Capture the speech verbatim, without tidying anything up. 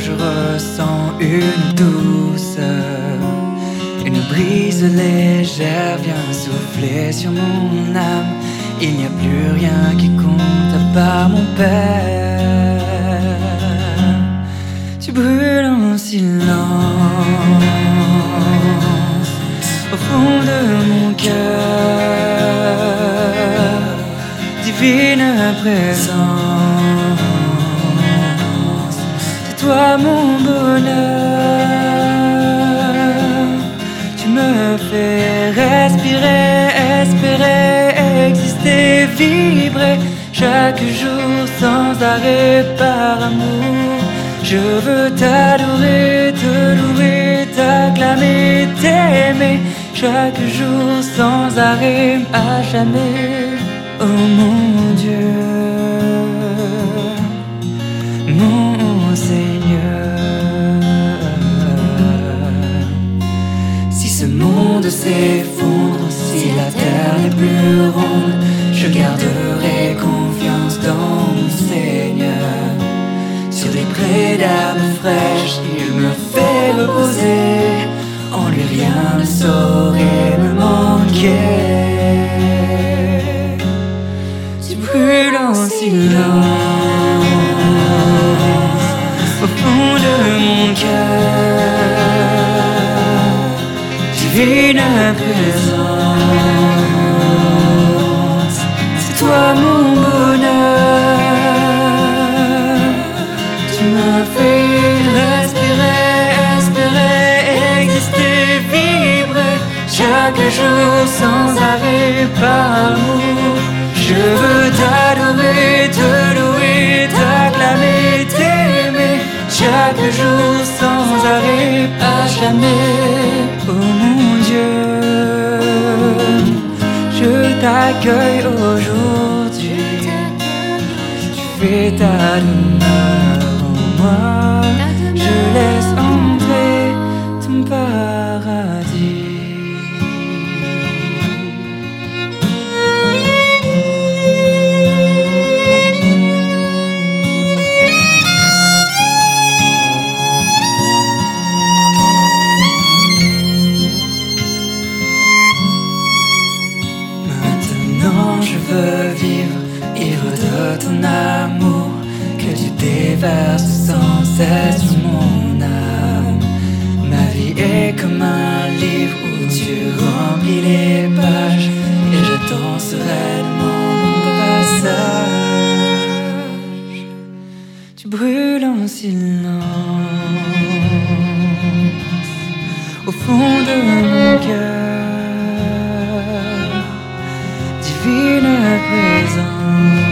je ressens une douceur, une brise légère vient souffler sur mon âme. Il n'y a plus rien qui compte à part mon père. Tu brûles en silence au fond de mon cœur. Divine présence, c'est toi mon bonheur. Tu me fais respirer, espérer, exister, vibrer chaque jour sans arrêt par amour. Je veux t'adorer, te louer, t'acclamer, t'aimer chaque jour sans arrêt, à jamais. Oh mon Dieu, mon Seigneur. Si ce monde s'effondre, si la terre n'est plus ronde, je garderai confiance dans mon Seigneur. Sur des prés d'herbes fraîches, il me fait reposer. En lui rien ne saurait me manquer. Tu brûles en silence au fond de mon cœur. Divine présence, c'est toi mon bonheur. Tu m'as fait respirer, espérer, exister, vibrer chaque jour sans arrêt par amour. Je veux t'adorer, te louer, t'acclamer, t'aimer chaque jour sans arrêt, à jamais. Oh mon Dieu, je t'accueille aujourd'hui. Tu fais ta demeure en moi. Je laisse entrer ton paradis. Je veux vivre, ivre de ton amour, que tu déverses sans cesse sur mon âme. Ma vie est comme un livre où tu remplis les pages, et je danserai devant mon passage. Tu brûles en silence au fond de mon cœur. Divine présence,